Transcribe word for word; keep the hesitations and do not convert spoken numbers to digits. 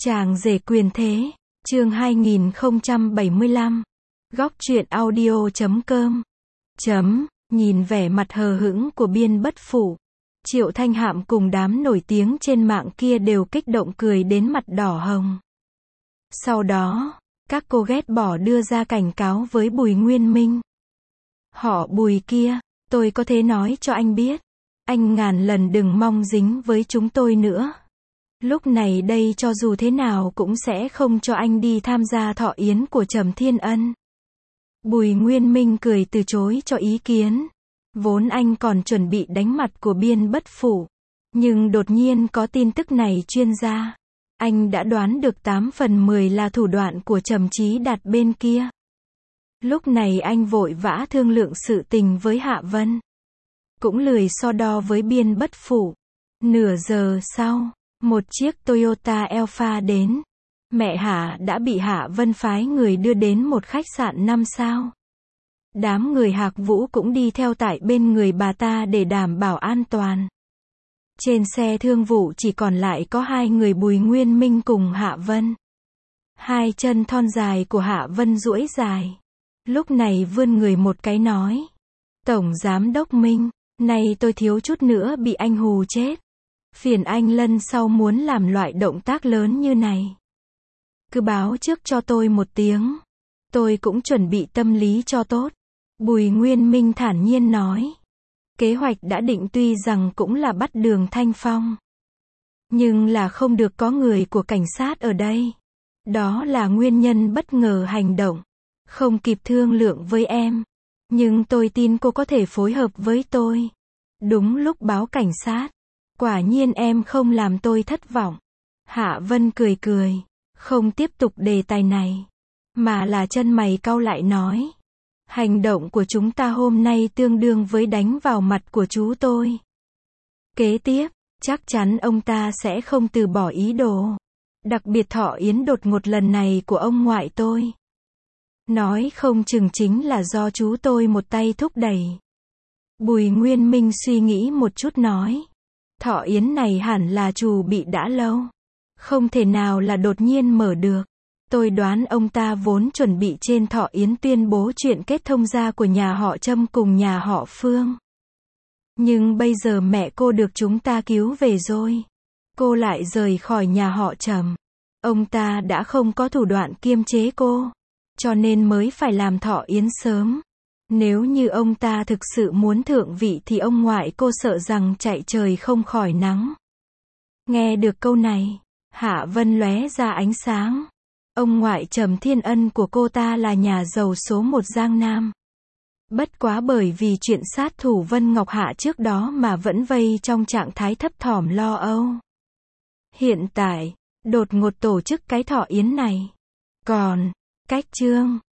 Chàng rể quyền thế, chương hai nghìn không trăm bảy mươi lăm. Góc truyện audio chấm com. Chấm, nhìn vẻ mặt hờ hững của Biên Bất Phụ. Triệu Thanh Hạm cùng đám nổi tiếng trên mạng kia đều kích động cười đến mặt đỏ hồng. Sau đó, các cô ghét bỏ đưa ra cảnh cáo với Bùi Nguyên Minh. Họ Bùi kia, tôi có thể nói cho anh biết. Anh ngàn lần đừng mong dính với chúng tôi nữa. Lúc này đây cho dù thế nào cũng sẽ không cho anh đi tham gia thọ yến của Trầm Thiên Ân. Bùi Nguyên Minh cười từ chối cho ý kiến. Vốn anh còn chuẩn bị đánh mặt của Biên Bất Phụ. Nhưng đột nhiên có tin tức này chuyên ra. Anh đã đoán được tám phần mười là thủ đoạn của Trầm Chí Đạt bên kia. Lúc này anh vội vã thương lượng sự tình với Hạ Vân. Cũng lười so đo với Biên Bất Phụ. Nửa giờ sau, một chiếc Toyota Alphard đến. Mẹ Hạ đã bị Hạ Vân phái người đưa đến một khách sạn năm sao. Đám người Hạc Vũ cũng đi theo tại bên người bà ta để đảm bảo an toàn. Trên xe thương vụ chỉ còn lại có hai người Bùi Nguyên Minh cùng Hạ Vân. Hai chân thon dài của Hạ Vân duỗi dài. Lúc này vươn người một cái nói. Tổng Giám Đốc Minh, này tôi thiếu chút nữa bị anh hù chết. Phiền anh lần sau muốn làm loại động tác lớn như này. Cứ báo trước cho tôi một tiếng. Tôi cũng chuẩn bị tâm lý cho tốt. Bùi Nguyên Minh thản nhiên nói. Kế hoạch đã định tuy rằng cũng là bắt Đường Thanh Phong. Nhưng là không được có người của cảnh sát ở đây. Đó là nguyên nhân bất ngờ hành động. Không kịp thương lượng với em. Nhưng tôi tin cô có thể phối hợp với tôi. Đúng lúc báo cảnh sát. Quả nhiên em không làm tôi thất vọng. Hạ Vân cười cười. Không tiếp tục đề tài này. Mà là chân mày cau lại nói. Hành động của chúng ta hôm nay tương đương với đánh vào mặt của chú tôi. Kế tiếp, chắc chắn ông ta sẽ không từ bỏ ý đồ. Đặc biệt thọ yến đột ngột lần này của ông ngoại tôi. Nói không chừng chính là do chú tôi một tay thúc đẩy. Bùi Nguyên Minh suy nghĩ một chút nói. Thọ yến này hẳn là chủ bị đã lâu. Không thể nào là đột nhiên mở được. Tôi đoán ông ta vốn chuẩn bị trên thọ yến tuyên bố chuyện kết thông gia của nhà họ Trâm cùng nhà họ Phương. Nhưng bây giờ mẹ cô được chúng ta cứu về rồi. Cô lại rời khỏi nhà họ Trầm. Ông ta đã không có thủ đoạn kiềm chế cô. Cho nên mới phải làm thọ yến sớm. Nếu như ông ta thực sự muốn thượng vị thì ông ngoại cô sợ rằng chạy trời không khỏi nắng. Nghe được câu này, Hạ Vân lóe ra ánh sáng. Ông ngoại Trầm Thiên Ân của cô ta là nhà giàu số một Giang Nam. Bất quá bởi vì chuyện sát thủ Vân Ngọc Hạ trước đó mà vẫn vây trong trạng thái thấp thỏm lo âu. Hiện tại, đột ngột tổ chức cái thọ yến này. Còn, cách chương